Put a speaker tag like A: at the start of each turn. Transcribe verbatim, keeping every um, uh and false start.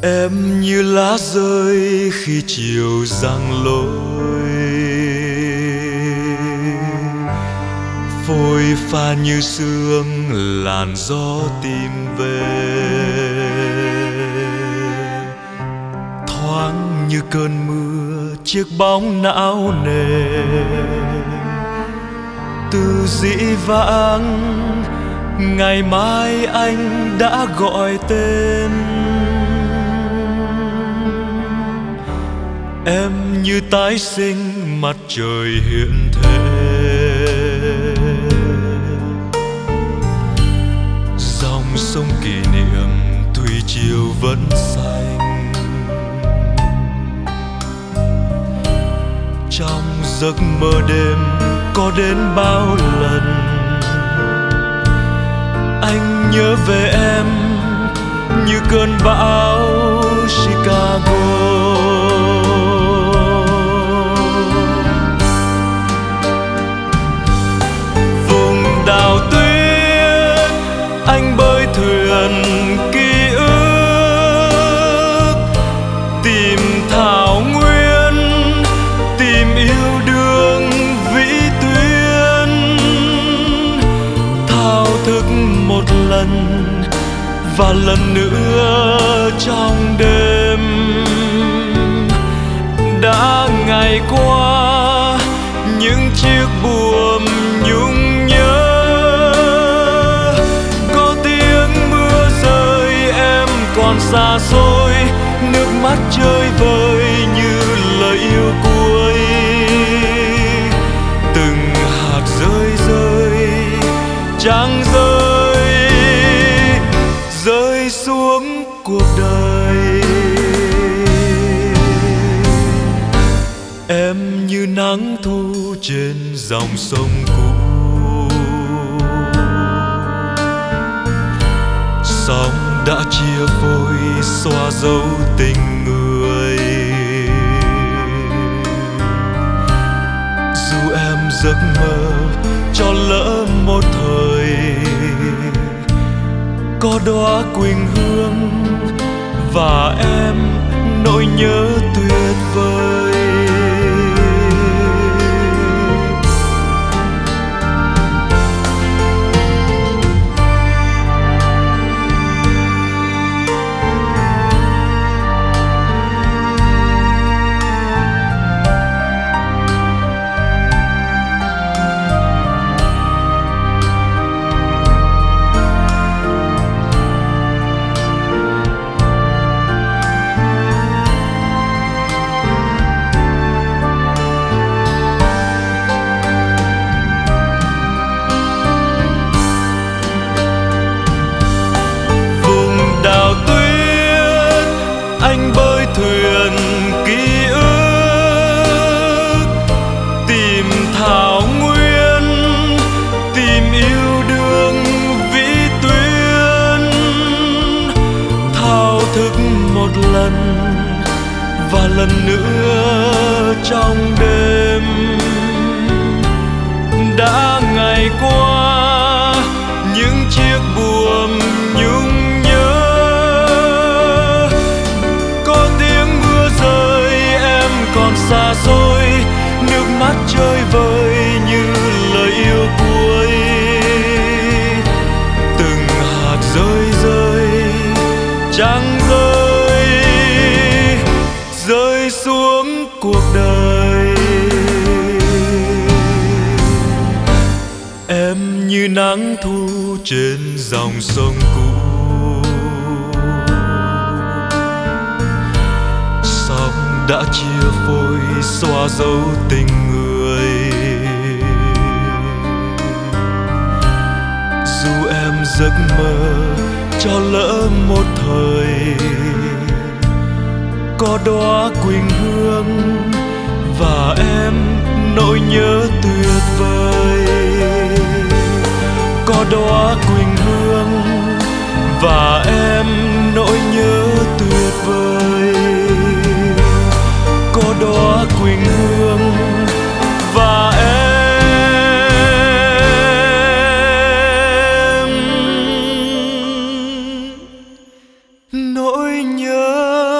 A: Em như lá rơi khi chiều giăng lối, phôi pha như sương làn gió tìm về, thoáng như cơn mưa chiếc bóng não nề, từ dĩ vãng ngày mai anh đã gọi tên. Em như tái sinh mặt trời hiện thế, dòng sông kỷ niệm thủy triều vẫn xanh. Trong giấc mơ đêm có đến bao lần anh nhớ về em như cơn bão Chicago. Đào tuyết anh bơi thuyền ký ức, tìm thảo nguyên, tìm yêu đương vĩ tuyến, thao thức một lần và lần nữa trong đêm. Đã ngày qua những chiếc buồm nhung nhớ, còn xa xôi nước mắt chơi vơi như lời yêu cuối. Từng hạt rơi rơi chẳng rơi rơi xuống cuộc đời. Em như nắng thu trên dòng sông cũ, sóng đã chia phôi xóa dấu tình người. Dù em giấc mơ cho lỡ một thời, có đóa quỳnh hương và em nỗi nhớ tuyệt vời. Anh bơi thuyền ký ức, tìm thảo nguyên, tìm yêu đương vĩ tuyến, thao thức một lần và lần nữa trong đêm. Đã ngày qua những chiếc buồm nhung còn xa xôi nước mắt chơi vơi như lời yêu cuối. Từng hạt rơi rơi chẳng rơi rơi xuống cuộc đời. Em như nắng thu trên dòng sông cũ, đã chia phôi xóa dấu tình người. Dù em giấc mơ cho lỡ một thời, có đóa quỳnh hương và em nỗi nhớ tuyệt vời. Có đóa quỳnh hương và em nỗi nhớ tuyệt vời. Có đóa quỳnh hương và em nỗi nỗi nhớ.